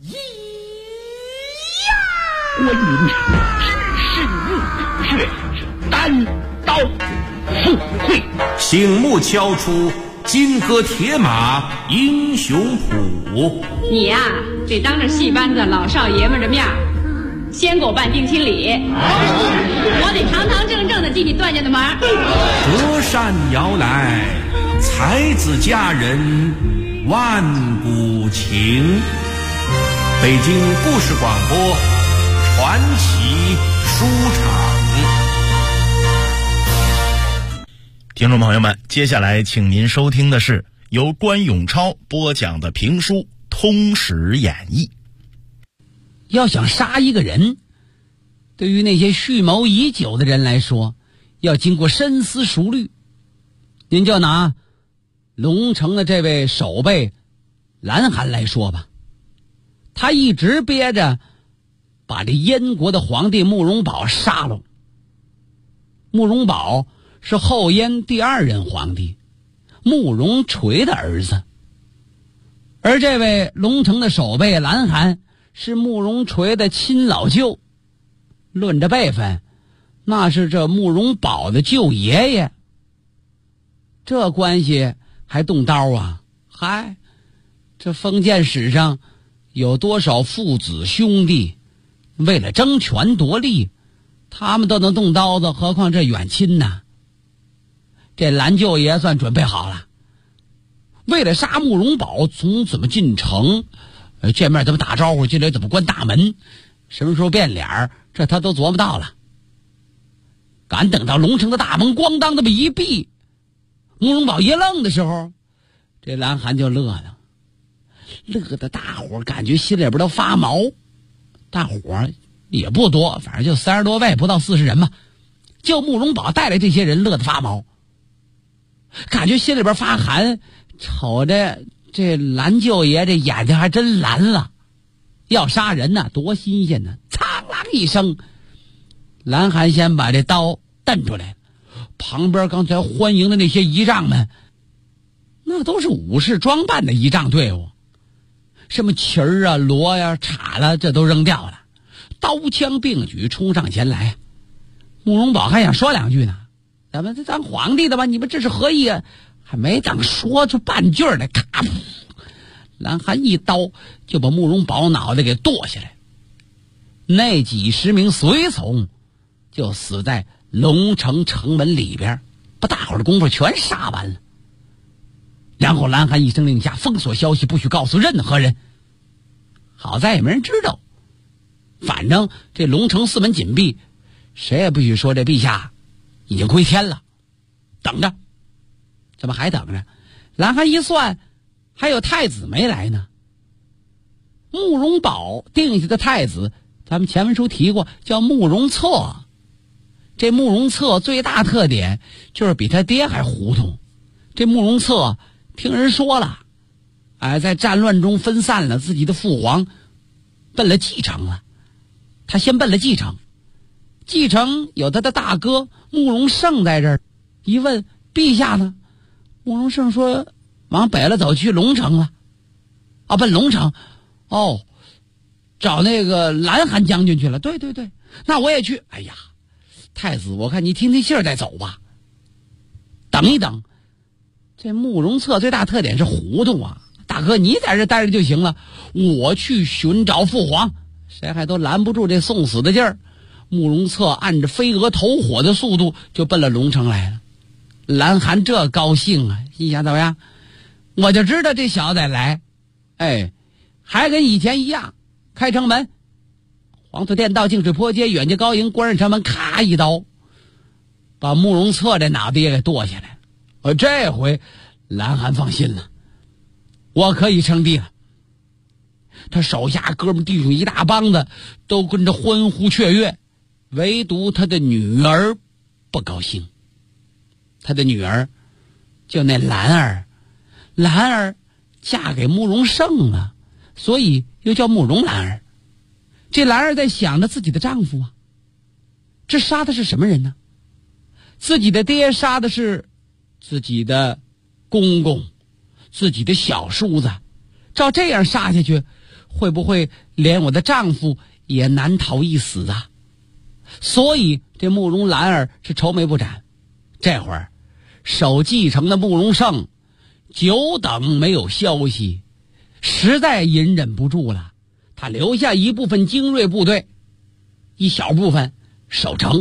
关云长只身入虎穴，单刀赴会， 醒目敲出金戈铁马英雄谱。 你呀，得当着戏班子老少爷们的面先给我办定亲礼，我得堂堂正正的进你段家的门。 隔山遥来，才子佳人万古情。北京故事广播传奇书场。 听众朋友们，接下来请您收听的是由关永超播讲的评书《通史演义》。 要想杀一个人，对于那些蓄谋已久的人来说，要经过深思熟虑。您就拿龙城的这位守备蓝韩来说吧，他一直憋着把这燕国的皇帝慕容宝杀了。慕容宝是后燕第2任皇帝慕容垂的儿子，而这位龙城的守备蓝韩是慕容垂的亲老舅，论着辈分，那是这慕容宝的舅爷爷。这关系还动刀啊？嗨，这封建史上有多少父子兄弟为了争权夺利，他们都能动刀子，何况这远亲呢？这蓝舅爷算准备好了，为了杀慕容宝，从怎么进城，见面怎么打招呼，进来怎么关大门，什么时候变脸，这他都琢磨到了。赶等到龙城的大门咣当这么一闭，慕容宝一愣的时候，这蓝韩就乐了，乐得大伙感觉心里边都发毛。大伙也不多，反正就30多位，不到40人嘛，就慕容宝带来这些人乐得发毛，感觉心里边发寒，瞅着这蓝舅爷这眼睛还真蓝了，要杀人呢，多新鲜呢！苍啷一声，蓝韩先把这刀瞪出来，旁边刚才欢迎的那些仪仗们，那都是武士装扮的仪仗队伍，什么旗儿啊、锣呀、叉了，这都扔掉了，刀枪并举冲上前来。慕容宝还想说2句呢，咱们这当皇帝的吧，你们这是何意啊？还没等说出半句来，咔，蓝韩一刀就把慕容宝脑袋给剁下来，那几10名随从就死在龙城城门里边，把大伙儿的功夫全杀完了。然后蓝韩一声令下，封锁消息，不许告诉任何人。好在也没人知道，反正这龙城4门紧闭，谁也不许说这陛下已经归天了。等着，怎么还等着？蓝韩一算，还有太子没来呢。慕容宝定下的太子，咱们前文书提过，叫慕容策。这慕容策最大特点就是比他爹还糊涂。这慕容策听人说了，在战乱中分散了，自己的父皇奔了继承了。他先奔了继承，继承有他的大哥慕容盛在这儿。一问陛下呢，慕容盛说往北了走，去龙城了。奔龙城，找那个蓝韩将军去了。对对对，那我也去。哎呀，太子，我看你听听信儿再走吧。等一等，这慕容策最大特点是糊涂啊！大哥，你在这待着就行了，我去寻找父皇，谁还都拦不住这送死的劲儿。慕容策按着飞蛾投火的速度就奔了龙城来了。蓝韩这高兴啊，心想怎么样？我就知道这小子得来，还跟以前一样，开城门，黄土店道、净水坡街、远近高营，关上城门，咔一刀，把慕容策这脑袋也给剁下来。这回蓝韩放心了，我可以称帝了。他手下哥们弟兄一大帮子都跟着欢呼雀跃，唯独他的女儿不高兴。他的女儿就那兰儿嫁给慕容盛了，所以又叫慕容兰儿。这兰儿在想着自己的丈夫啊，这杀的是什么人呢？自己的爹杀的是自己的公公，自己的小叔子，照这样杀下去， 会不会连我的丈夫也难逃一死啊？所以这慕容兰儿是愁眉不展。这会儿守继承的慕容盛久等没有消息，实在隐忍不住了，他留下一部分精锐部队，一小部分守城。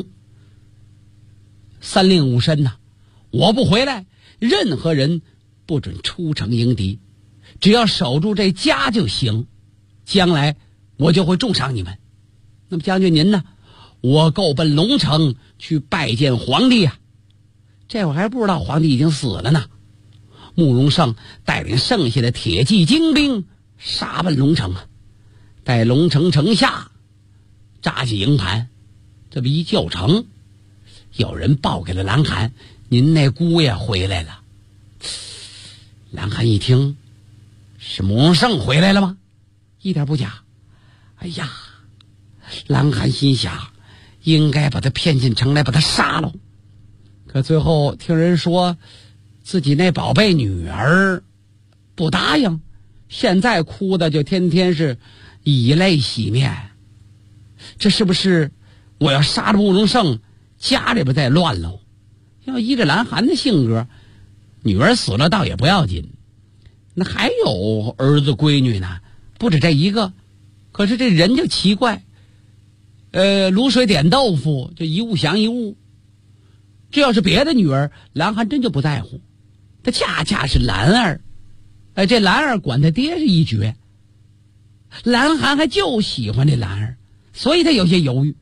三令五申呐，我不回来，任何人不准出城迎敌，只要守住这家就行，将来我就会重赏你们。那么将军您呢？我够奔龙城去拜见皇帝啊。这会儿还不知道皇帝已经死了呢。慕容盛带领剩下的铁骑精兵杀奔龙城啊，在龙城城下扎起营盘。这么一就城，有人报给了蓝寒，您那姑爷回来了。蓝寒一听，是慕容盛回来了吗？一点不假。哎呀，蓝寒心想，应该把他骗进城来，把他杀了。可最后听人说，自己那宝贝女儿不答应，现在哭的就天天是以泪洗面。这是不是我要杀了慕容盛，家里边再乱喽？要依着蓝寒的性格，女儿死了倒也不要紧，那还有儿子闺女呢，不止这一个。可是这人就奇怪，卤水点豆腐，就一物降一物。这要是别的女儿，蓝寒真就不在乎。他恰恰是兰儿，这兰儿管他爹是一绝，蓝寒还就喜欢这兰儿，所以他有些犹豫。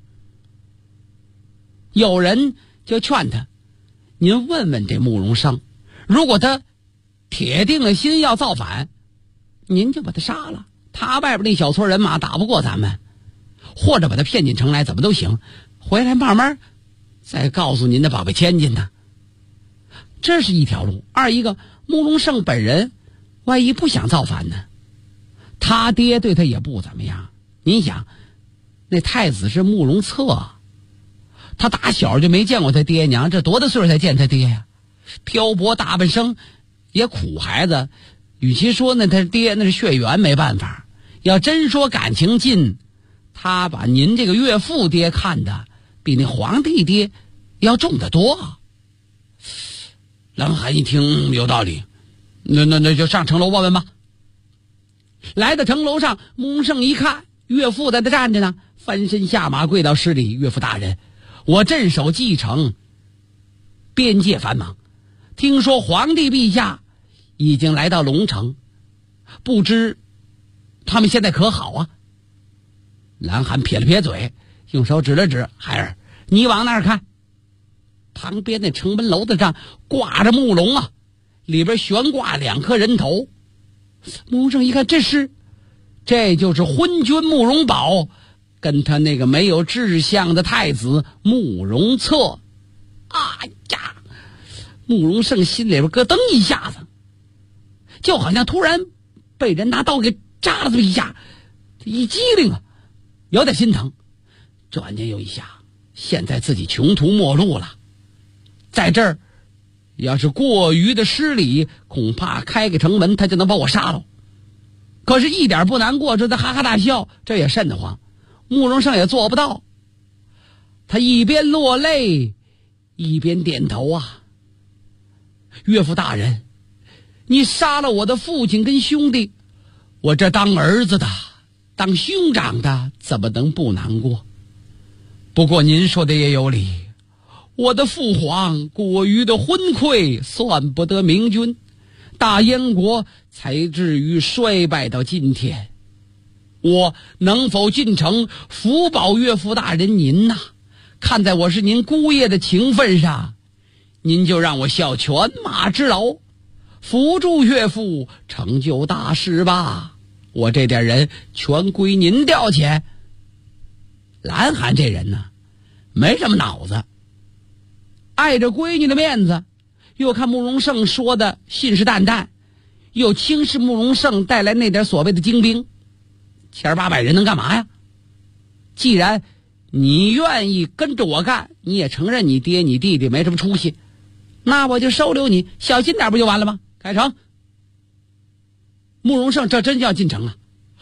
有人就劝他，您问问这慕容盛，如果他铁定了心要造反，您就把他杀了，他外边那小撮人马打不过咱们，或者把他骗进城来，怎么都行，回来慢慢再告诉您的宝贝千金呢。这是一条路。二一个，慕容盛本人万一不想造反呢，他爹对他也不怎么样。您想，那太子是慕容策，他打小就没见过他爹娘，这多大岁数才见他爹呀？漂泊大半生也苦孩子，与其说呢他爹那是血缘没办法，要真说感情近，他把您这个岳父爹看的比那皇帝爹要重得多。蓝寒一听有道理，那就上城楼问问吧。来到城楼上，慕容盛一看岳父在那站着呢，翻身下马跪到施礼，岳父大人，我镇守蓟城，边界繁忙，听说皇帝陛下已经来到龙城，不知他们现在可好啊？蓝寒撇了撇嘴，用手指了指，孩儿，你往那儿看。旁边那城门楼子上挂着木龙啊，里边悬挂2颗人头。慕容盛一看，这就是昏君慕容宝跟他那个没有志向的太子慕容策。哎呀，慕容盛心里边咯噔一下子，就好像突然被人拿刀给扎了这么一下，一激灵啊，有点心疼。转念又一想，现在自己穷途末路了，在这儿要是过于的失礼，恐怕开个城门他就能把我杀了。可是一点不难过，这在哈哈大笑，这也瘆得慌。慕容盛也做不到，他一边落泪一边点头啊。岳父大人，你杀了我的父亲跟兄弟，我这当儿子的当兄长的怎么能不难过？不过您说的也有理，我的父皇过于的昏聩，算不得明君，大燕国才至于衰败到今天。我能否进城辅保岳父大人您呐？看在我是您姑爷的情分上，您就让我效犬马之劳，辅助岳父成就大事吧。我这点人全归您调遣。蓝寒这人呢，没什么脑子，碍着闺女的面子，又看慕容盛说的信誓旦旦，又轻视慕容盛带来那点所谓的精兵，700-800人能干嘛呀？既然你愿意跟着我干，你也承认你爹你弟弟没什么出息，那我就收留你，小心点不就完了吗？开城。慕容盛这真要进城了，手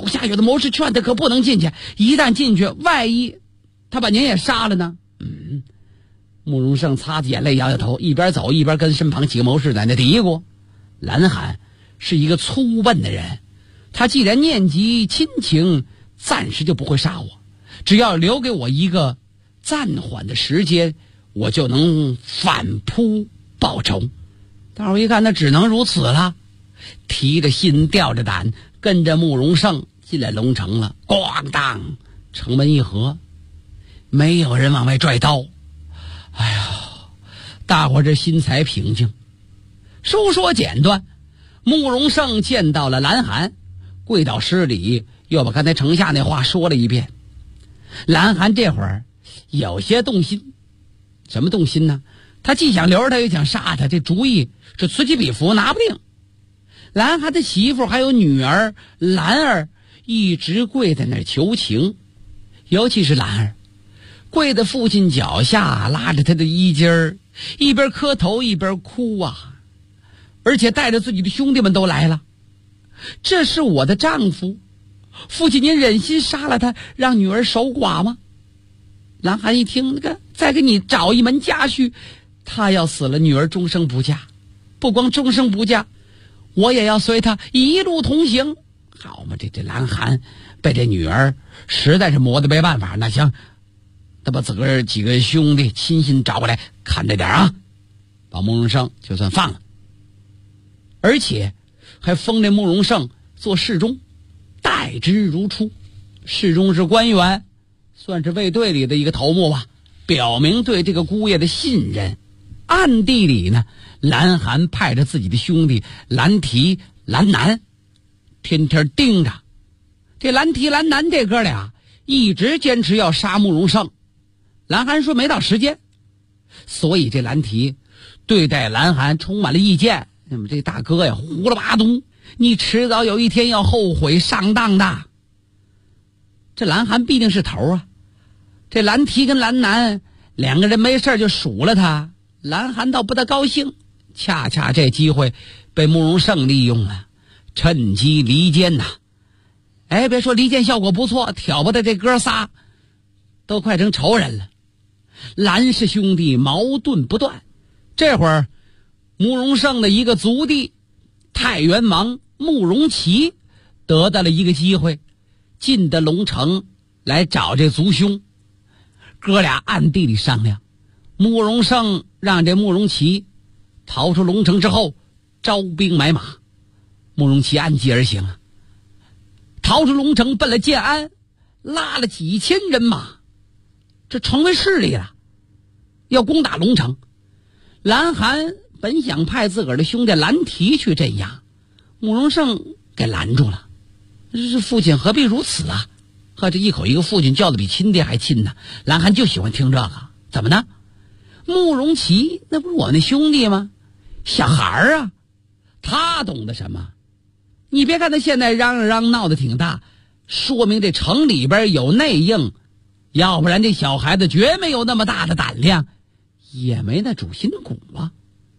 手下有的谋士劝他可不能进去，一旦进去，万一他把您也杀了呢？慕容胜擦着眼泪摇摇头，一边走一边跟身旁几个谋士在那嘀咕：蓝寒是一个粗笨的人，他既然念及亲情，暂时就不会杀我，只要留给我一个暂缓的时间，我就能反扑报仇。大伙一看，那只能如此了，提着心吊着胆，跟着慕容胜进了龙城了。咣当，城门一合，没有人往外拽刀。哎呀，大伙这心才平静。书说简短，慕容胜见到了蓝寒，跪倒施礼，又把刚才城下那话说了一遍。蓝寒这会儿有些动心。什么动心呢？他既想留着他，又想杀他，这主意是此起彼伏，拿不定。蓝寒的媳妇还有女儿兰儿一直跪在那儿求情，尤其是兰儿跪在父亲脚下，拉着他的衣襟儿，一边磕头一边哭啊，而且带着自己的兄弟们都来了。这是我的丈夫，父亲您忍心杀了他，让女儿守寡吗？蓝寒一听，那个再给你找一门家婿，他要死了，女儿终生不嫁，不光终生不嫁，我也要随他一路同行。好嘛，这蓝寒被这女儿实在是磨得没办法，那行，他把自个儿几个兄弟亲信找过来看着点啊，把慕容胜就算放了，而且还封这慕容胜做侍中，待之如初。侍中是官员，算是卫队里的一个头目吧，表明对这个姑爷的信任。暗地里呢，蓝寒派着自己的兄弟蓝提、蓝南，天天盯着这蓝提、蓝南这哥俩，一直坚持要杀慕容胜。蓝寒说没到时间，所以这蓝提对待蓝寒充满了意见。那么这大哥呀，胡了八东，你迟早有一天要后悔上当的。这蓝寒必定是头啊，这蓝提跟蓝南两个人没事就数了他，蓝寒倒不大高兴。恰恰这机会被慕容胜利用了，趁机离间呐。哎，别说离间效果不错，挑拨的这哥仨都快成仇人了。蓝氏兄弟矛盾不断。这会儿慕容胜的一个族弟太原王慕容齐得到了一个机会，进的龙城来找这族兄。哥俩暗地里商量，慕容胜让这慕容齐逃出龙城之后招兵买马。慕容齐按计而行啊，逃出龙城奔了建安，拉了几千人马，这成为势力了，要攻打龙城。蓝寒本想派自个儿的兄弟蓝提去镇压，慕容胜给拦住了。这父亲何必如此啊？呵，这一口一个父亲叫的比亲爹还亲呢。蓝寒就喜欢听这个。怎么呢？慕容齐那不是我那兄弟吗？小孩啊，他懂得什么？你别看他现在嚷嚷闹得挺大，说明这城里边有内应，要不然这小孩子绝没有那么大的胆量，也没那主心骨啊。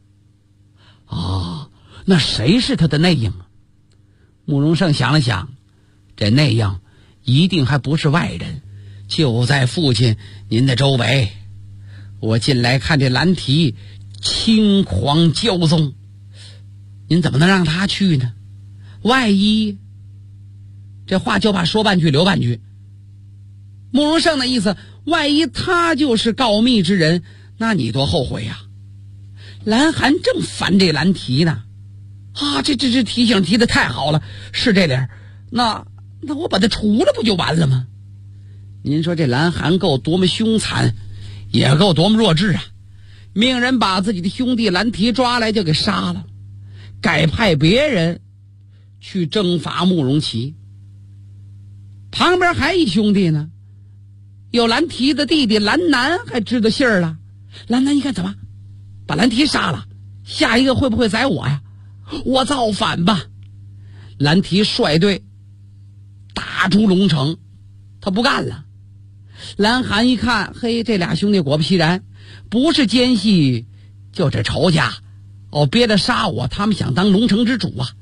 哦，那谁是他的内应？慕容胜想了想，这内应一定还不是外人，就在父亲您的周围。我进来看这蓝提轻狂骄纵，您怎么能让他去呢？万一这话就怕说半句留半句。慕容胜的意思，万一他就是告密之人，那你多后悔呀。蓝寒正烦这蓝提呢，啊，这提醒提的太好了，是这点，那我把他除了不就完了吗？您说这蓝寒够多么凶残，也够多么弱智啊！命人把自己的兄弟蓝提抓来就给杀了，改派别人去征伐慕容齐。旁边还一兄弟呢，有蓝提的弟弟蓝南还知道信儿了。蓝南一看，怎么把蓝提杀了？下一个会不会宰我呀？我造反吧！蓝提率队打出龙城，他不干了。蓝寒一看，嘿，这俩兄弟果不其然，不是奸细就是仇家，哦，憋着杀我，他们想当龙城之主啊！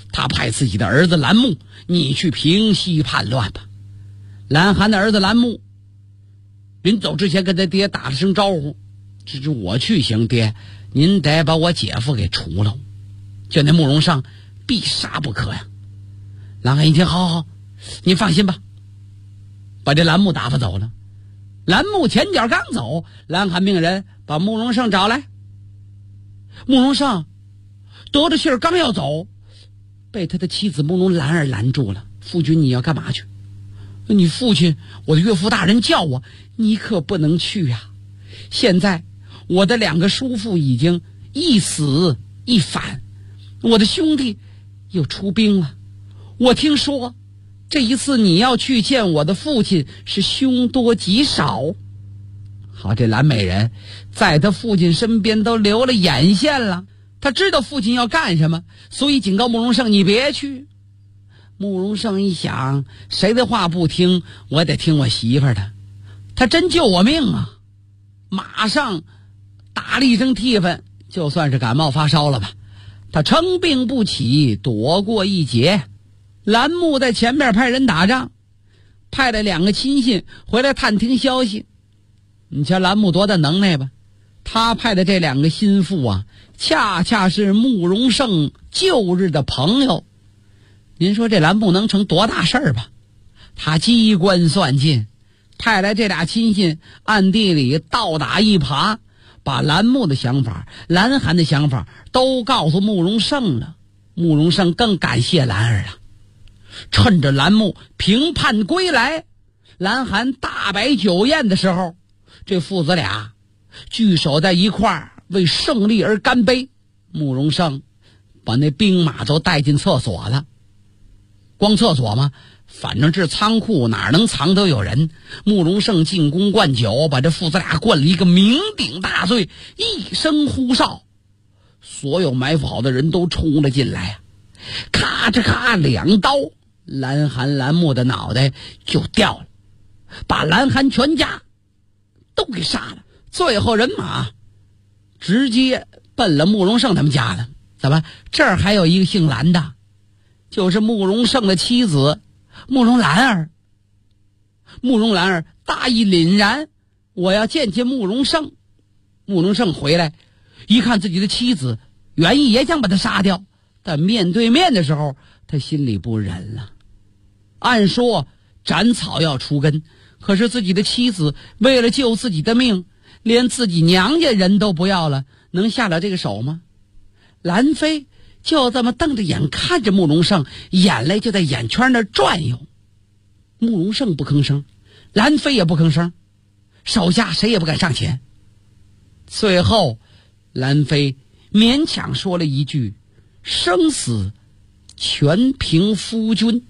他派自己的儿子蓝木，你去平息叛乱吧。蓝寒的儿子蓝木临走之前跟他爹打了声招呼，这是我去行，爹您得把我姐夫给除了，就那慕容尚必杀不可呀。蓝寒一听，好，你放心吧，把这蓝木打发走了。蓝木前脚刚走，蓝寒命人把慕容胜找来。慕容胜得着信儿刚要走，被他的妻子慕容兰儿拦住了。夫君，你要干嘛去？你父亲，我的岳父大人叫我，你可不能去呀。现在我的2个叔父已经一死一返，我的兄弟又出兵了。我听说这一次你要去见我的父亲是凶多吉少。好，这蓝美人在他父亲身边都留了眼线了，他知道父亲要干什么，所以警告慕容胜，你别去。慕容胜一想，谁的话不听，我得听我媳妇儿的，他真救我命啊，马上打了一声替分，就算是感冒发烧了吧，他称病不起，躲过一劫。蓝木在前面派人打仗，派了2个亲信回来探听消息。你瞧蓝木多大能耐吧，他派的这2个心腹啊，恰恰是慕容胜旧日的朋友。您说这蓝木能成多大事儿吧？他机关算尽，派来这俩亲信暗地里倒打一耙，把蓝木的想法、蓝寒的想法都告诉慕容胜了。慕容胜更感谢蓝儿了。趁着蓝木平叛归来，蓝寒大摆酒宴的时候，这父子俩聚首在一块儿，为胜利而干杯。慕容胜把那兵马都带进厕所了。光厕所吗？反正这仓库哪能藏都有人。慕容胜进宫灌酒，把这父子俩灌了一个酩酊大醉，一声呼哨，所有埋伏好的人都冲了进来，咔嚓咔2刀，蓝寒蓝木的脑袋就掉了，把蓝寒全家都给杀了。最后人马直接奔了慕容胜他们家了。怎么这儿还有一个姓蓝的，就是慕容胜的妻子慕容兰儿。慕容兰儿大义凛然，我要见见慕容胜。慕容胜回来一看自己的妻子，原意也想把他杀掉，但面对面的时候他心里不忍了。按说斩草要除根，可是自己的妻子为了救自己的命，连自己娘家人都不要了，能下了这个手吗？兰妃就这么瞪着眼看着慕容胜，眼泪就在眼圈那转悠。慕容胜不吭声，兰妃也不吭声，手下谁也不敢上前。最后兰妃勉强说了一句，生死全凭夫君。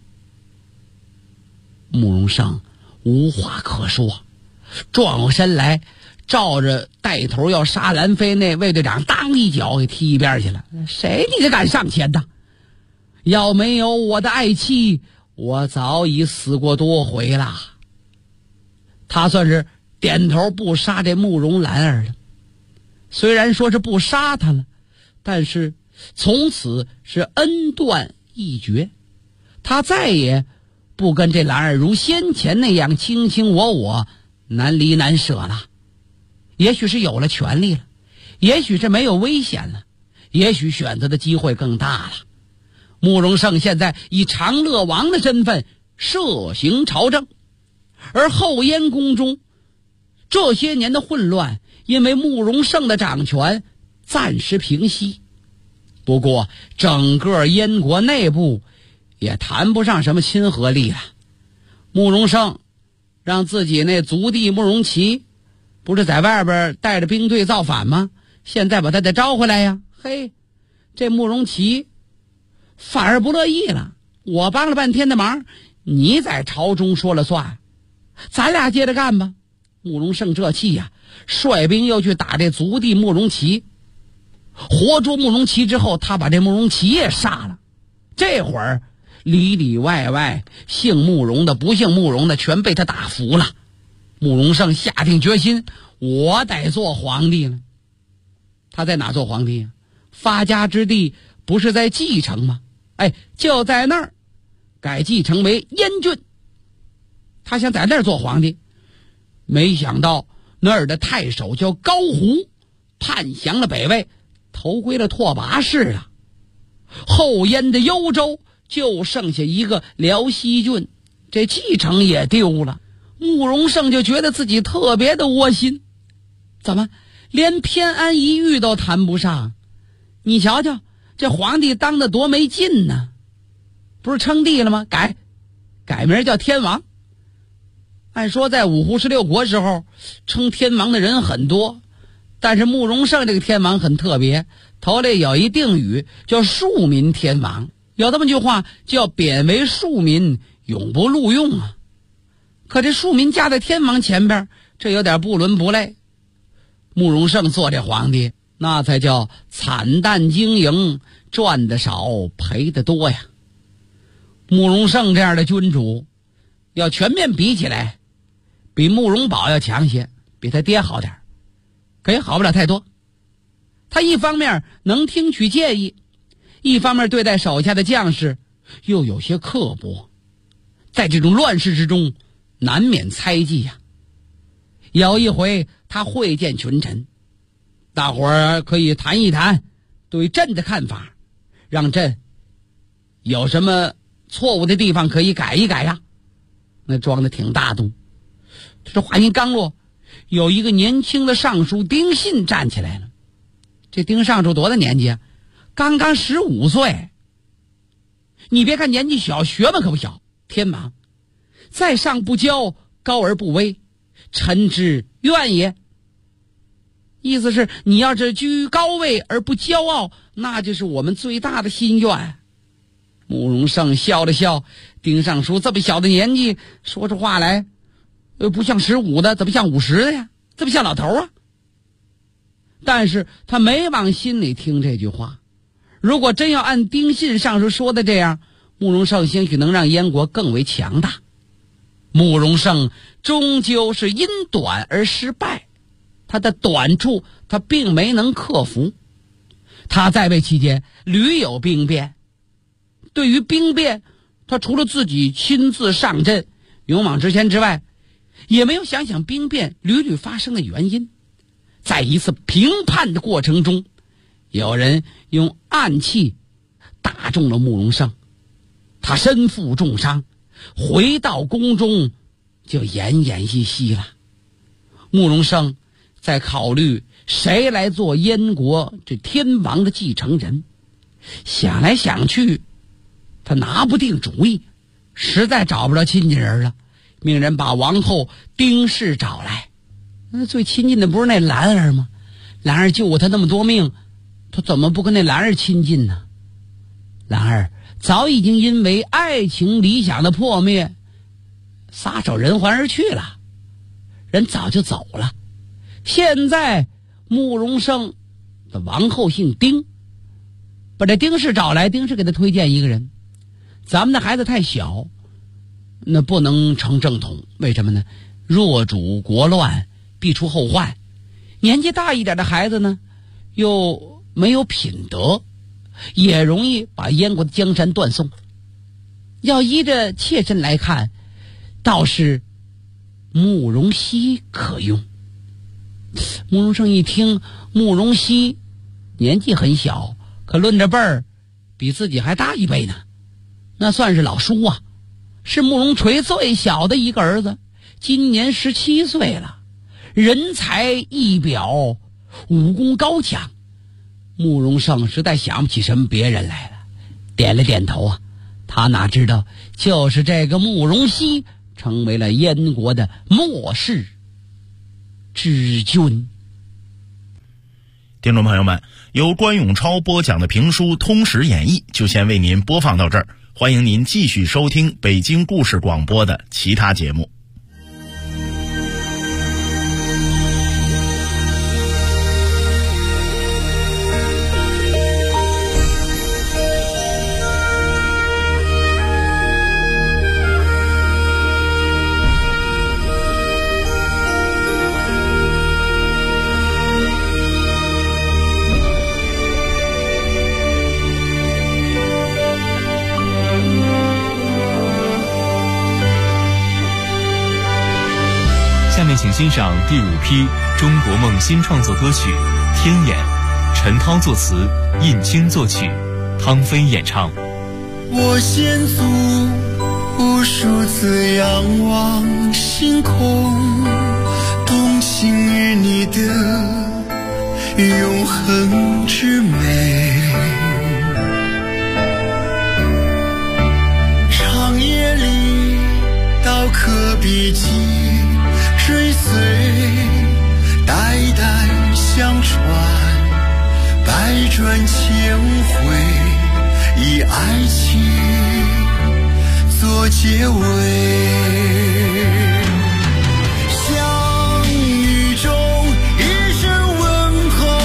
慕容胜无话可说，转过身来照着带头要杀兰妃那卫队长当一脚给踢一边去了。谁你就敢上前的？要没有我的爱妻，我早已死过多回了。他算是点头不杀这慕容兰儿了。虽然说是不杀他了，但是从此是恩断义绝，他再也不跟这兰儿如先前那样卿卿我我，难离难舍了。也许是有了权利了，也许是没有危险了，也许选择的机会更大了。慕容胜现在以长乐王的身份摄行朝政，而后燕宫中这些年的混乱因为慕容胜的掌权暂时平息。不过整个燕国内部也谈不上什么亲和力了。慕容胜让自己那族弟慕容齐不是在外边带着兵队造反吗？现在把他再招回来呀。嘿，这慕容齐反而不乐意了，我帮了半天的忙，你在朝中说了算，咱俩接着干吧。慕容胜这气呀，率兵又去打这族弟慕容齐，活捉慕容齐之后，他把这慕容齐也杀了。这会儿里里外外姓慕容的不姓慕容的全被他打服了。慕容胜下定决心，我得做皇帝了。他在哪做皇帝啊？发家之地不是在蓟城吗？ 就在那儿改继承为燕郡。他想在那儿做皇帝，没想到那儿的太守叫高胡，叛降了北魏，投归了拓跋氏了。后燕的幽州就剩下一个辽西郡，这继承也丢了。慕容盛就觉得自己特别的窝心，怎么连偏安一隅都谈不上？你瞧瞧这皇帝当的多没劲呢！不是称帝了吗？改名叫天王。按说在五胡十六国时候称天王的人很多，但是慕容盛这个天王很特别，头里有一定语叫庶民天王，有这么句话叫贬为庶民，永不录用啊。可这庶民加在天王前边，这有点不伦不类。慕容盛做这皇帝，那才叫惨淡经营，赚的少赔的多呀。慕容盛这样的君主要全面比起来，比慕容宝要强些，比他爹好点，可也好不了太多。他一方面能听取建议，一方面对待手下的将士又有些刻薄，在这种乱世之中难免猜忌呀。有一回他会见群臣，大伙儿可以谈一谈对朕的看法，让朕有什么错误的地方可以改一改呀。那装的挺大度。这话音刚落，有一个年轻的尚书丁信站起来了。这丁尚书多大年纪啊？刚刚15岁。你别看年纪小，学问可不小。天王在上不骄，高而不威，臣之愿也。意思是你要是居高位而不骄傲，那就是我们最大的心愿。慕容盛笑了笑，丁尚书这么小的年纪说出话来，不像15的，怎么像50的呀？这不像老头啊。但是他没往心里听这句话。如果真要按丁信尚书说的这样，慕容盛兴许能让燕国更为强大。慕容盛终究是因短而失败，他的短处他并没能克服。他在位期间屡有兵变，对于兵变他除了自己亲自上阵勇往直前之外，也没有想想兵变屡屡发生的原因。在一次评判的过程中，有人用暗器打中了慕容盛，他身负重伤，回到宫中就奄奄一息了。慕容盛在考虑谁来做燕国这天王的继承人，想来想去他拿不定主意，实在找不着亲近人了，命人把王后丁氏找来。那最亲近的不是那兰儿吗？兰儿救过他那么多命，他怎么不跟那兰儿亲近呢？兰儿早已经因为爱情理想的破灭撒手人寰而去了，人早就走了。现在慕容盛的王后姓丁，把这丁氏找来，丁氏给他推荐一个人，咱们的孩子太小，那不能成正统。为什么呢？若主国乱，必出后患。年纪大一点的孩子呢，又没有品德，也容易把燕国的江山断送。要依着切身来看，倒是慕容熙可用。慕容盛一听，慕容熙年纪很小，可论着辈儿比自己还大1倍呢，那算是老叔啊，是慕容垂最小的一个儿子，今年17岁了，人才一表，武功高强。慕容盛实在想不起什么别人来了，点了点头啊。他哪知道，就是这个慕容熙成为了燕国的末世之君。 听众朋友们，由关永超播讲的评书《通史演义》就先为您播放到这儿，欢迎您继续收听北京故事广播的其他节目。 欣赏第5批中国梦新创作歌曲《天眼》，陈涛作词，印青作曲，汤飞演唱。 我先祖无数次仰望星空，动情于你的永恒之美。长夜里刀刻笔迹追随，代代相传，百转千回，以爱情做结尾。相遇中一声问候，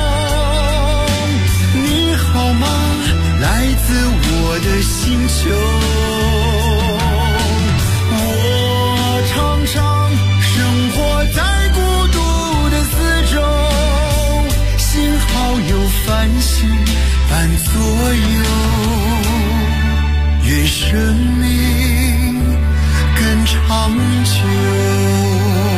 你好吗？来自我的星球。我常常生活在孤独的四周，幸好有繁星伴左右，愿生命更长久。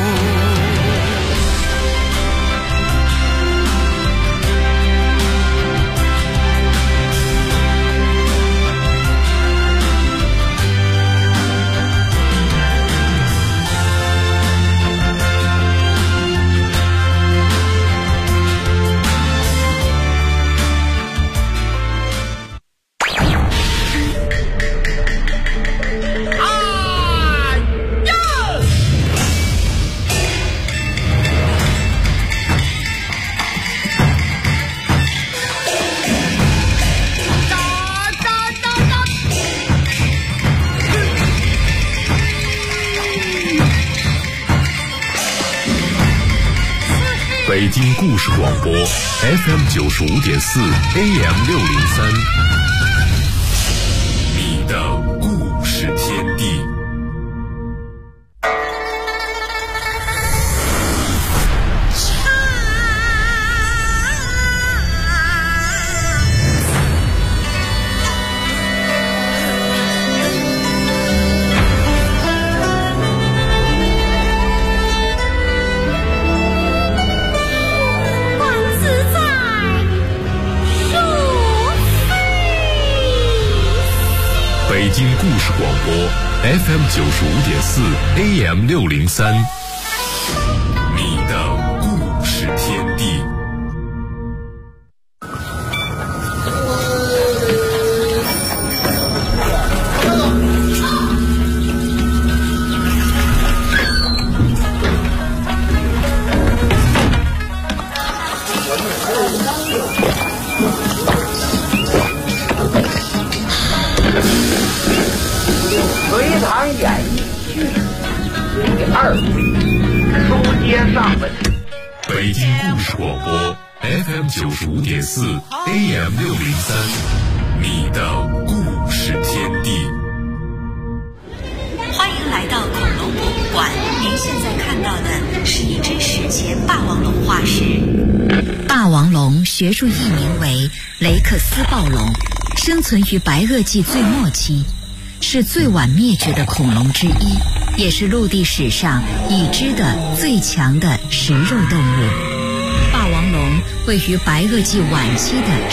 北京故事广播 FM 95.4 AM 603，你的故事天地。北京故事广播 FM 95.4 AM 603，你的故事天地。 隋唐演义第2回，书接上文。 北京故事广播 FM 95.4 AM 603，你的故事天地。 欢迎来到恐龙博物馆，您现在看到的是一只史前霸王龙化石。霸王龙学术译名为雷克斯暴龙，生存于白垩纪最末期，是最晚灭绝的恐龙之一，也是陆地史上已知的最强的食肉动物。霸王龙位于白垩纪晚期的